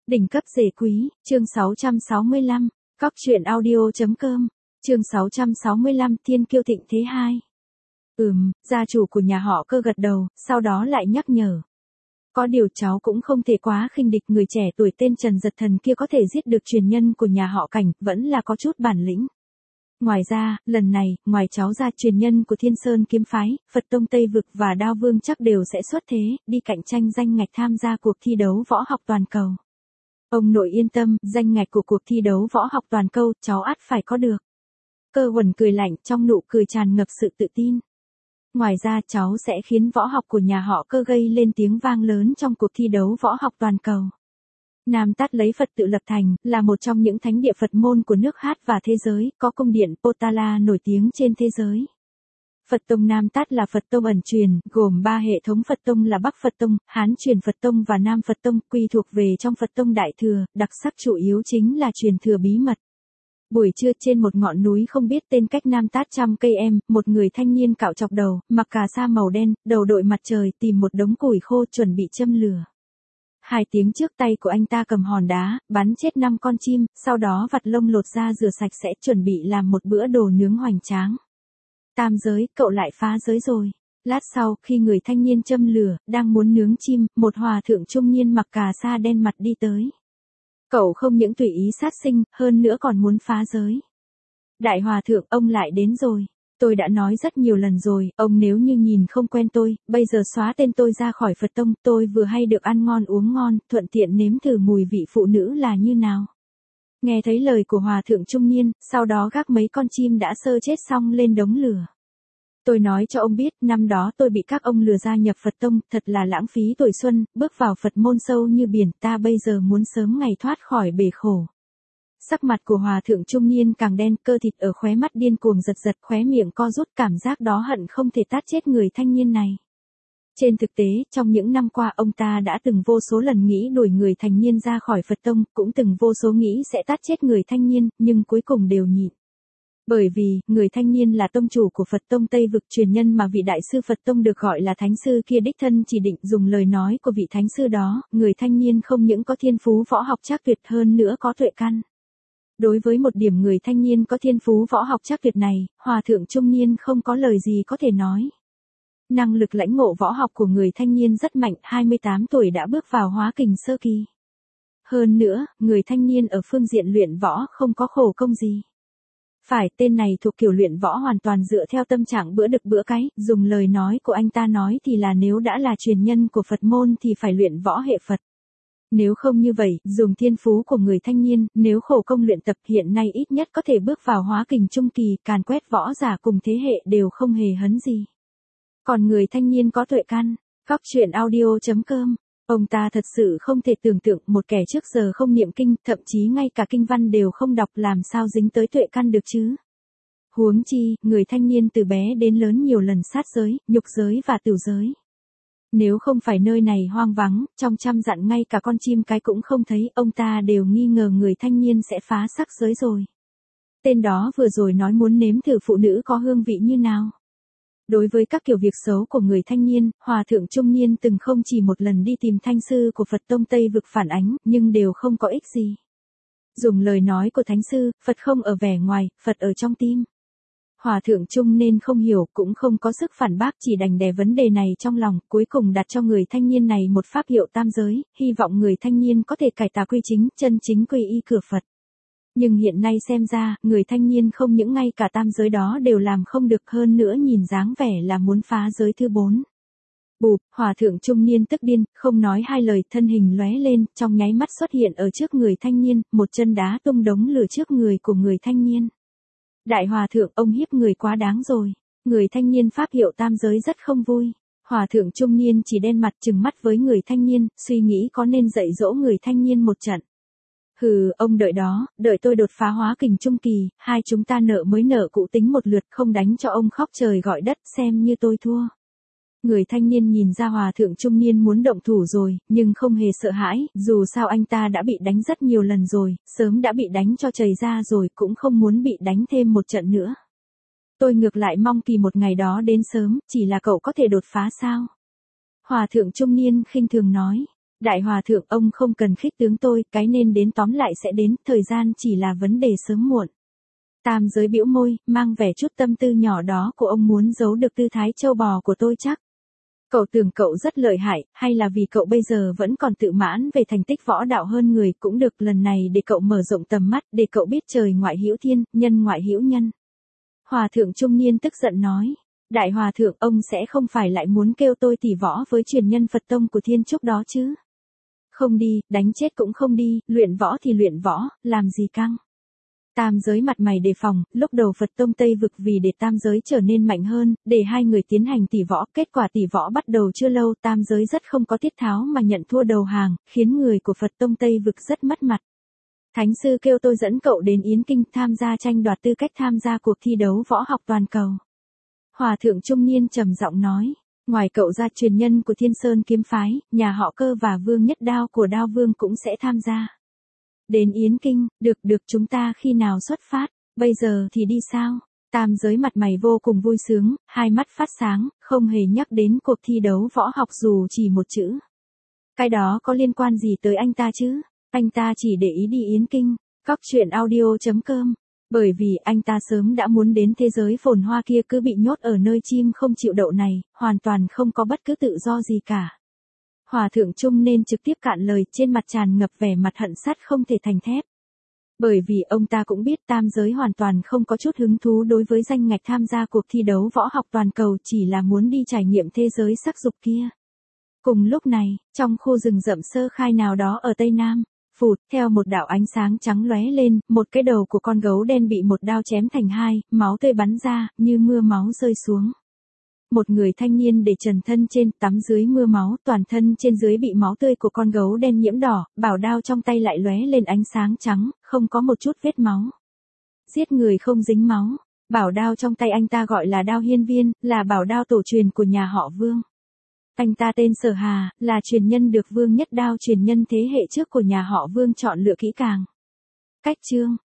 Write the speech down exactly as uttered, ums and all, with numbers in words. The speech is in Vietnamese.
Đỉnh cấp rể quý, chương sáu trăm sáu mươi lăm, cóc truyện audio.com, chương sáu trăm sáu mươi lăm, thiên kiêu thịnh thế hai. Ừm, gia chủ của nhà họ Cơ gật đầu, sau đó lại nhắc nhở. Có điều cháu cũng không thể quá khinh địch, người trẻ tuổi tên Trần Giật Thần kia có thể giết được truyền nhân của nhà họ Cảnh, vẫn là có chút bản lĩnh. Ngoài ra, lần này, ngoài cháu ra, truyền nhân của Thiên Sơn Kiếm Phái, Phật Tông Tây Vực và Đao Vương chắc đều sẽ xuất thế, đi cạnh tranh danh ngạch tham gia cuộc thi đấu võ học toàn cầu. Ông nội yên tâm, danh ngạch của cuộc thi đấu võ học toàn cầu, cháu ắt phải có được. Cơ Huẩn cười lạnh, trong nụ cười tràn ngập sự tự tin. Ngoài ra, cháu sẽ khiến võ học của nhà họ Cơ gây lên tiếng vang lớn trong cuộc thi đấu võ học toàn cầu. Nam Tát lấy Phật tự lập thành, là một trong những thánh địa Phật môn của nước Hát và thế giới, có cung điện Potala nổi tiếng trên thế giới. Phật Tông Nam Tát là Phật Tông ẩn truyền, gồm ba hệ thống Phật Tông là Bắc Phật Tông, Hán truyền Phật Tông và Nam Phật Tông, quy thuộc về trong Phật Tông Đại Thừa, đặc sắc chủ yếu chính là truyền thừa bí mật. Buổi trưa trên một ngọn núi không biết tên cách Nam Tát trăm cây em, một người thanh niên cạo chọc đầu, mặc cà sa màu đen, đầu đội mặt trời, tìm một đống củi khô chuẩn bị châm lửa. Hai tiếng trước tay của anh ta cầm hòn đá, bắn chết năm con chim, sau đó vặt lông lột ra rửa sạch sẽ chuẩn bị làm một bữa đồ nướng hoành tráng. Tam giới, cậu lại phá giới rồi. Lát sau, khi người thanh niên châm lửa, đang muốn nướng chim, một hòa thượng trung niên mặc cà sa đen mặt đi tới. Cậu không những tùy ý sát sinh, hơn nữa còn muốn phá giới. Đại hòa thượng, ông lại đến rồi. Tôi đã nói rất nhiều lần rồi, ông nếu như nhìn không quen tôi, bây giờ xóa tên tôi ra khỏi Phật Tông, tôi vừa hay được ăn ngon uống ngon, thuận tiện nếm thử mùi vị phụ nữ là như nào. Nghe thấy lời của hòa thượng trung niên, sau đó gác mấy con chim đã sơ chết xong lên đống lửa. Tôi nói cho ông biết, năm đó tôi bị các ông lừa gia nhập Phật Tông, thật là lãng phí tuổi xuân, bước vào Phật môn sâu như biển, ta bây giờ muốn sớm ngày thoát khỏi bể khổ. Sắc mặt của hòa thượng trung niên càng đen, cơ thịt ở khóe mắt điên cuồng giật giật, khóe miệng co rút, cảm giác đó hận không thể tát chết người thanh niên này. Trên thực tế, trong những năm qua ông ta đã từng vô số lần nghĩ đuổi người thanh niên ra khỏi Phật Tông, cũng từng vô số nghĩ sẽ tát chết người thanh niên, nhưng cuối cùng đều nhịn. Bởi vì, người thanh niên là tông chủ của Phật Tông Tây Vực, truyền nhân mà vị đại sư Phật Tông được gọi là thánh sư kia đích thân chỉ định. Dùng lời nói của vị thánh sư đó, người thanh niên không những có thiên phú võ học chắc tuyệt, hơn nữa có tuệ căn. Đối với một điểm người thanh niên có thiên phú võ học chắc tuyệt này, hòa thượng trung niên không có lời gì có thể nói. Năng lực lãnh ngộ võ học của người thanh niên rất mạnh, hai mươi tám tuổi đã bước vào hóa kình sơ kỳ. Hơn nữa, người thanh niên ở phương diện luyện võ không có khổ công gì. Phải, tên này thuộc kiểu luyện võ hoàn toàn dựa theo tâm trạng bữa đực bữa cái, dùng lời nói của anh ta nói thì là nếu đã là truyền nhân của Phật môn thì phải luyện võ hệ Phật. Nếu không như vậy, dùng thiên phú của người thanh niên, nếu khổ công luyện tập hiện nay ít nhất có thể bước vào hóa kình trung kỳ, càn quét võ giả cùng thế hệ đều không hề hấn gì. Còn người thanh niên có tuệ căn, cóc truyện audio.com, ông ta thật sự không thể tưởng tượng một kẻ trước giờ không niệm kinh, thậm chí ngay cả kinh văn đều không đọc làm sao dính tới tuệ căn được chứ. Huống chi, người thanh niên từ bé đến lớn nhiều lần sát giới, nhục giới và tửu giới. Nếu không phải nơi này hoang vắng, trong trăm dặn ngay cả con chim cái cũng không thấy, ông ta đều nghi ngờ người thanh niên sẽ phá sắc giới rồi. Tên đó vừa rồi nói muốn nếm thử phụ nữ có hương vị như nào. Đối với các kiểu việc xấu của người thanh niên, hòa thượng trung niên từng không chỉ một lần đi tìm thanh sư của Phật Tông Tây Vực phản ánh, nhưng đều không có ích gì. Dùng lời nói của thánh sư, Phật không ở vẻ ngoài, Phật ở trong tim. Hòa thượng trung nên không hiểu, cũng không có sức phản bác, chỉ đành đè vấn đề này trong lòng, cuối cùng đặt cho người thanh niên này một pháp hiệu tam giới, hy vọng người thanh niên có thể cải tà quy chính, chân chính quy y cửa Phật. Nhưng hiện nay xem ra, người thanh niên không những ngay cả tam giới đó đều làm không được, hơn nữa nhìn dáng vẻ là muốn phá giới thứ bốn. Bụp, hòa thượng trung niên tức điên, không nói hai lời, thân hình lóe lên, trong nháy mắt xuất hiện ở trước người thanh niên, một chân đá tung đống lửa trước người của người thanh niên. Đại hòa thượng, ông hiếp người quá đáng rồi. Người thanh niên pháp hiệu tam giới rất không vui. Hòa thượng trung niên chỉ đen mặt trừng mắt với người thanh niên, suy nghĩ có nên dạy dỗ người thanh niên một trận. Hừ, ông đợi đó, đợi tôi đột phá hóa kình trung kỳ, hai chúng ta nợ mới nợ cũ tính một lượt, không đánh cho ông khóc trời gọi đất, xem như tôi thua. Người thanh niên nhìn ra hòa thượng trung niên muốn động thủ rồi, nhưng không hề sợ hãi, dù sao anh ta đã bị đánh rất nhiều lần rồi, sớm đã bị đánh cho chảy ra rồi, cũng không muốn bị đánh thêm một trận nữa. Tôi ngược lại mong kỳ một ngày đó đến sớm, chỉ là cậu có thể đột phá sao? Hòa thượng trung niên khinh thường nói. Đại hòa thượng, ông không cần khích tướng tôi, cái nên đến tóm lại sẽ đến, thời gian chỉ là vấn đề sớm muộn. Tam giới bĩu môi, mang vẻ chút tâm tư nhỏ đó của ông muốn giấu được tư thái trâu bò của tôi chắc. Cậu tưởng cậu rất lợi hại, hay là vì cậu bây giờ vẫn còn tự mãn về thành tích võ đạo hơn người, cũng được, lần này để cậu mở rộng tầm mắt, để cậu biết trời ngoại hữu thiên, nhân ngoại hữu nhân. Hòa thượng trung niên tức giận nói. Đại hòa thượng, ông sẽ không phải lại muốn kêu tôi tỷ võ với truyền nhân Phật tông của Thiên Trúc đó chứ? Không đi, đánh chết cũng không đi, luyện võ thì luyện võ, làm gì căng. Tam giới mặt mày đề phòng, lúc đầu Phật tông Tây vực vì để tam giới trở nên mạnh hơn, để hai người tiến hành tỷ võ, kết quả tỷ võ bắt đầu chưa lâu, tam giới rất không có tiết tháo mà nhận thua đầu hàng, khiến người của Phật tông Tây vực rất mất mặt. Thánh sư kêu tôi dẫn cậu đến Yến Kinh tham gia tranh đoạt tư cách tham gia cuộc thi đấu võ học toàn cầu. Hòa thượng trung niên trầm giọng nói, ngoài cậu ra truyền nhân của Thiên Sơn kiếm phái, nhà họ Cơ và Vương Nhất Đao của Đao Vương cũng sẽ tham gia. Đến Yến Kinh, được được chúng ta khi nào xuất phát, bây giờ thì đi sao? Tam giới mặt mày vô cùng vui sướng, hai mắt phát sáng, không hề nhắc đến cuộc thi đấu võ học dù chỉ một chữ. Cái đó có liên quan gì tới anh ta chứ? Anh ta chỉ để ý đi Yến Kinh, cóc truyện audio chấm com. Bởi vì anh ta sớm đã muốn đến thế giới phồn hoa kia, cứ bị nhốt ở nơi chim không chịu đậu này, hoàn toàn không có bất cứ tự do gì cả. Hòa thượng trung nên trực tiếp cạn lời, trên mặt tràn ngập vẻ mặt hận sắt không thể thành thép. Bởi vì ông ta cũng biết tam giới hoàn toàn không có chút hứng thú đối với danh ngạch tham gia cuộc thi đấu võ học toàn cầu, chỉ là muốn đi trải nghiệm thế giới sắc dục kia. Cùng lúc này, trong khu rừng rậm sơ khai nào đó ở Tây Nam, phụt, theo một đạo ánh sáng trắng lóe lên, một cái đầu của con gấu đen bị một đao chém thành hai, máu tươi bắn ra, như mưa máu rơi xuống. Một người thanh niên để trần thân trên, tắm dưới mưa máu, toàn thân trên dưới bị máu tươi của con gấu đen nhiễm đỏ, bảo đao trong tay lại lóe lên ánh sáng trắng, không có một chút vết máu. Giết người không dính máu, bảo đao trong tay anh ta gọi là đao hiên viên, là bảo đao tổ truyền của nhà họ Vương. Anh ta tên Sở Hà, là truyền nhân được Vương Nhất Đao, truyền nhân thế hệ trước của nhà họ Vương chọn lựa kỹ càng. Cách chương